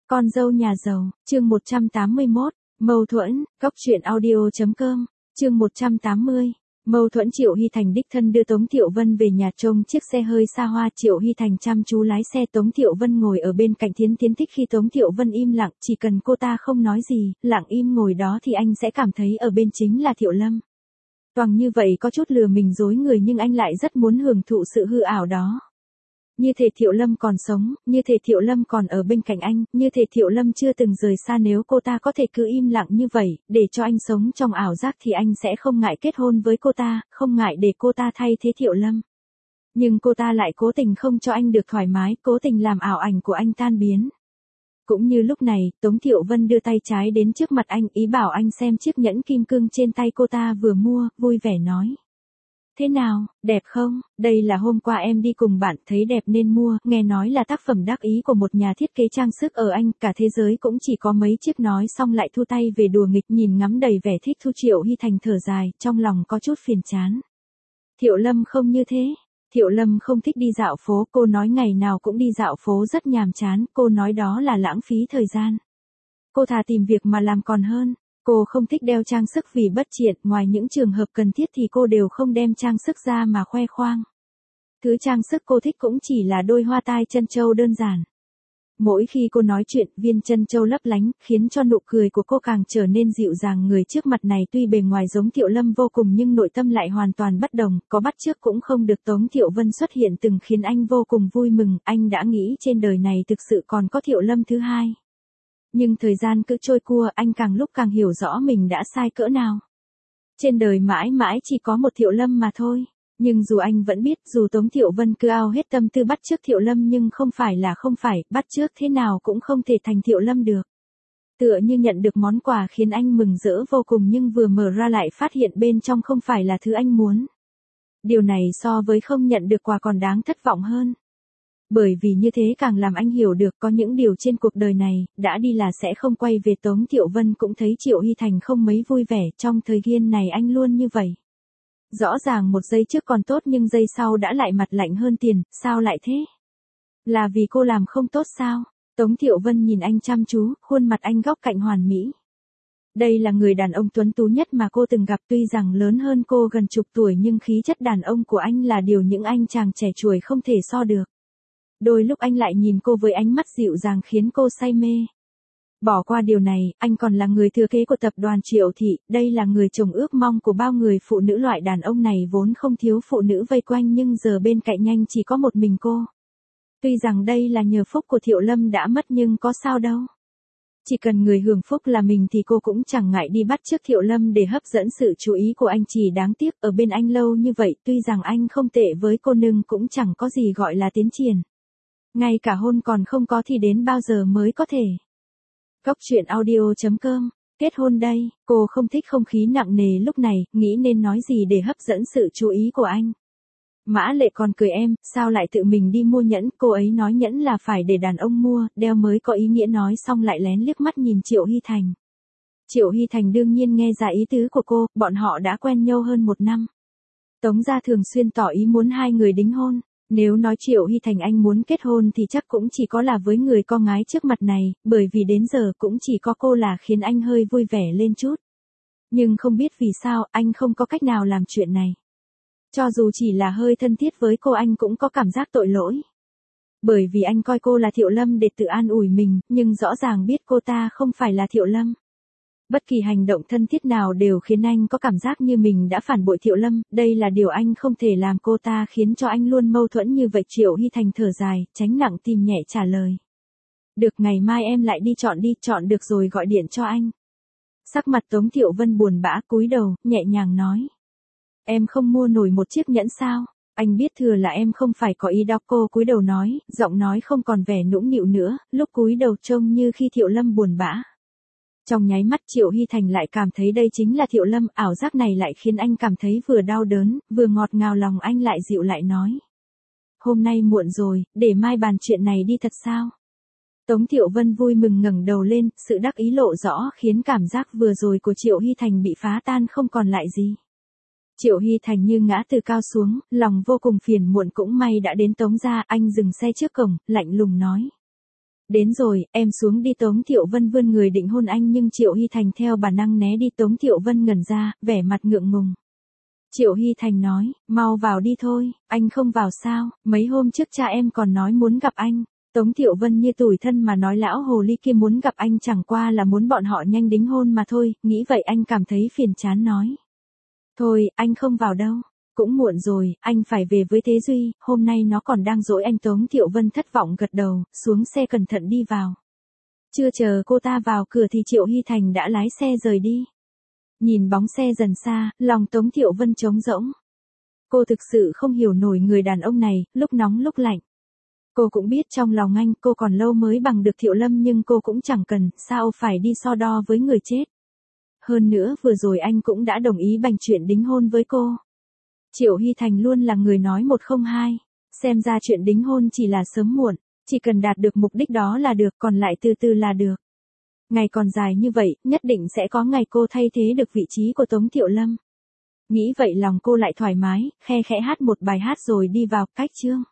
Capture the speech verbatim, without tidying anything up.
Con dâu nhà giàu, chương một trăm tám mươi mốt, mâu thuẫn, góc truyện audio.com, chương một trăm tám mươi. Mâu thuẫn. Triệu Hy Thành đích thân đưa Tống Thiệu Vân về nhà trông chiếc xe hơi xa hoa. Triệu Hy Thành chăm chú lái xe, Tống Thiệu Vân ngồi ở bên cạnh. Thiến Thiến thích khi Tống Thiệu Vân im lặng, chỉ cần cô ta không nói gì, lặng im ngồi đó thì anh sẽ cảm thấy ở bên chính là Thiệu Lâm. Toàn như vậy có chút lừa mình dối người, nhưng anh lại rất muốn hưởng thụ sự hư ảo đó. Như thể Thiệu Lâm còn sống, như thể Thiệu Lâm còn ở bên cạnh anh, như thể Thiệu Lâm chưa từng rời xa. Nếu cô ta có thể cứ im lặng như vậy, để cho anh sống trong ảo giác thì anh sẽ không ngại kết hôn với cô ta, không ngại để cô ta thay thế Thiệu Lâm. Nhưng cô ta lại cố tình không cho anh được thoải mái, cố tình làm ảo ảnh của anh tan biến. Cũng như lúc này, Tống Thiệu Vân đưa tay trái đến trước mặt anh, ý bảo anh xem chiếc nhẫn kim cương trên tay cô ta vừa mua, vui vẻ nói. Thế nào, đẹp không? Đây là hôm qua em đi cùng bạn thấy đẹp nên mua, nghe nói là tác phẩm đắc ý của một nhà thiết kế trang sức ở Anh, cả thế giới cũng chỉ có mấy chiếc. Nói xong lại thu tay về đùa nghịch, nhìn ngắm đầy vẻ thích thú. Triệu Hy Thành thở dài, trong lòng có chút phiền chán. Thiệu Lâm không như thế. Thiệu Lâm không thích đi dạo phố, cô nói ngày nào cũng đi dạo phố rất nhàm chán, cô nói đó là lãng phí thời gian. Cô thà tìm việc mà làm còn hơn. Cô không thích đeo trang sức vì bất tiện, ngoài những trường hợp cần thiết thì cô đều không đem trang sức ra mà khoe khoang. Thứ trang sức cô thích cũng chỉ là đôi hoa tai trân châu đơn giản. Mỗi khi cô nói chuyện, viên trân châu lấp lánh, khiến cho nụ cười của cô càng trở nên dịu dàng. Người trước mặt này tuy bề ngoài giống Thiệu Lâm vô cùng nhưng nội tâm lại hoàn toàn bất đồng, có bắt chước cũng không được. Tống Thiệu Vân xuất hiện từng khiến anh vô cùng vui mừng, anh đã nghĩ trên đời này thực sự còn có Thiệu Lâm thứ hai. Nhưng thời gian cứ trôi qua, anh càng lúc càng hiểu rõ mình đã sai cỡ nào. Trên đời mãi mãi chỉ có một Thiệu Lâm mà thôi. Nhưng dù anh vẫn biết, dù Tống Thiệu Vân cứ ao hết tâm tư bắt chước Thiệu Lâm nhưng không phải là không phải, bắt chước thế nào cũng không thể thành Thiệu Lâm được. Tựa như nhận được món quà khiến anh mừng rỡ vô cùng nhưng vừa mở ra lại phát hiện bên trong không phải là thứ anh muốn. Điều này so với không nhận được quà còn đáng thất vọng hơn. Bởi vì như thế càng làm anh hiểu được có những điều trên cuộc đời này, đã đi là sẽ không quay về. Tống Thiệu Vân cũng thấy Triệu Hy Thành không mấy vui vẻ, trong thời gian này anh luôn như vậy. Rõ ràng một giây trước còn tốt nhưng giây sau đã lại mặt lạnh hơn tiền, sao lại thế? Là vì cô làm không tốt sao? Tống Thiệu Vân nhìn anh chăm chú, khuôn mặt anh góc cạnh hoàn mỹ. Đây là người đàn ông tuấn tú nhất mà cô từng gặp, tuy rằng lớn hơn cô gần chục tuổi nhưng khí chất đàn ông của anh là điều những anh chàng trẻ tuổi không thể so được. Đôi lúc anh lại nhìn cô với ánh mắt dịu dàng khiến cô say mê. Bỏ qua điều này, anh còn là người thừa kế của tập đoàn Triệu Thị, đây là người chồng ước mong của bao người phụ nữ. Loại đàn ông này vốn không thiếu phụ nữ vây quanh nhưng giờ bên cạnh nhanh chỉ có một mình cô. Tuy rằng đây là nhờ phúc của Thiệu Lâm đã mất nhưng có sao đâu. Chỉ cần người hưởng phúc là mình thì cô cũng chẳng ngại đi bắt chước Thiệu Lâm để hấp dẫn sự chú ý của anh. Chỉ đáng tiếc ở bên anh lâu như vậy, tuy rằng anh không tệ với cô nhưng cũng chẳng có gì gọi là tiến triển. Ngay cả hôn còn không có thì đến bao giờ mới có thể. Góc truyện audio.com, kết hôn đây. Cô không thích không khí nặng nề lúc này, nghĩ nên nói gì để hấp dẫn sự chú ý của anh. Mã Lệ còn cười, em, sao lại tự mình đi mua nhẫn? Cô ấy nói nhẫn là phải để đàn ông mua, đeo mới có ý nghĩa. Nói xong lại lén liếc mắt nhìn Triệu Hy Thành. Triệu Hy Thành đương nhiên nghe ra ý tứ của cô, bọn họ đã quen nhau hơn một năm. Tống gia thường xuyên tỏ ý muốn hai người đính hôn. Nếu nói Triệu Hy Thành anh muốn kết hôn thì chắc cũng chỉ có là với người con gái trước mặt này, bởi vì đến giờ cũng chỉ có cô là khiến anh hơi vui vẻ lên chút. Nhưng không biết vì sao, anh không có cách nào làm chuyện này. Cho dù chỉ là hơi thân thiết với cô anh cũng có cảm giác tội lỗi. Bởi vì anh coi cô là Thiệu Lâm để tự an ủi mình, nhưng rõ ràng biết cô ta không phải là Thiệu Lâm. Bất kỳ hành động thân thiết nào đều khiến anh có cảm giác như mình đã phản bội Thiệu Lâm, đây là điều anh không thể làm. Cô ta khiến cho anh luôn mâu thuẫn như vậy. Triệu Hy Thành thở dài, tránh nặng tim nhẹ trả lời. Được, ngày mai em lại đi chọn đi, chọn được rồi gọi điện cho anh. Sắc mặt Tống Thiệu Vân buồn bã cúi đầu, nhẹ nhàng nói. Em không mua nổi một chiếc nhẫn sao? Anh biết thừa là em không phải có ý đó. Cô cúi đầu nói, giọng nói không còn vẻ nũng nịu nữa, lúc cúi đầu trông như khi Thiệu Lâm buồn bã. Trong nháy mắt Triệu Hy Thành lại cảm thấy đây chính là Thiệu Lâm, ảo giác này lại khiến anh cảm thấy vừa đau đớn, vừa ngọt ngào. Lòng anh lại dịu lại nói. Hôm nay muộn rồi, để mai bàn chuyện này đi thật sao? Tống Thiệu Vân vui mừng ngẩng đầu lên, sự đắc ý lộ rõ khiến cảm giác vừa rồi của Triệu Hy Thành bị phá tan không còn lại gì. Triệu Hy Thành như ngã từ cao xuống, lòng vô cùng phiền muộn. Cũng may đã đến Tống gia, anh dừng xe trước cổng, lạnh lùng nói. Đến rồi, em xuống đi. Tống Thiệu Vân vươn người định hôn anh nhưng Triệu Hy Thành theo bản năng né đi. Tống Thiệu Vân ngẩn ra, vẻ mặt ngượng ngùng. Triệu Hy Thành nói, mau vào đi thôi, anh không vào sao, mấy hôm trước cha em còn nói muốn gặp anh. Tống Thiệu Vân như tủi thân mà nói lão hồ ly kia muốn gặp anh chẳng qua là muốn bọn họ nhanh đính hôn mà thôi, nghĩ vậy anh cảm thấy phiền chán nói. Thôi, anh không vào đâu. Cũng muộn rồi, anh phải về với Thế Duy, hôm nay nó còn đang dỗi anh. Tống Thiệu Vân thất vọng gật đầu, xuống xe cẩn thận đi vào. Chưa chờ cô ta vào cửa thì Triệu Hy Thành đã lái xe rời đi. Nhìn bóng xe dần xa, lòng Tống Thiệu Vân trống rỗng. Cô thực sự không hiểu nổi người đàn ông này, lúc nóng lúc lạnh. Cô cũng biết trong lòng anh cô còn lâu mới bằng được Thiệu Lâm nhưng cô cũng chẳng cần, sao phải đi so đo với người chết. Hơn nữa vừa rồi anh cũng đã đồng ý bành chuyện đính hôn với cô. Triệu Hy Thành luôn là người nói một không hai, xem ra chuyện đính hôn chỉ là sớm muộn, chỉ cần đạt được mục đích đó là được, còn lại từ từ là được. Ngày còn dài như vậy, nhất định sẽ có ngày cô thay thế được vị trí của Tống Thiệu Lâm. Nghĩ vậy lòng cô lại thoải mái, khe khẽ hát một bài hát rồi đi vào cách chương.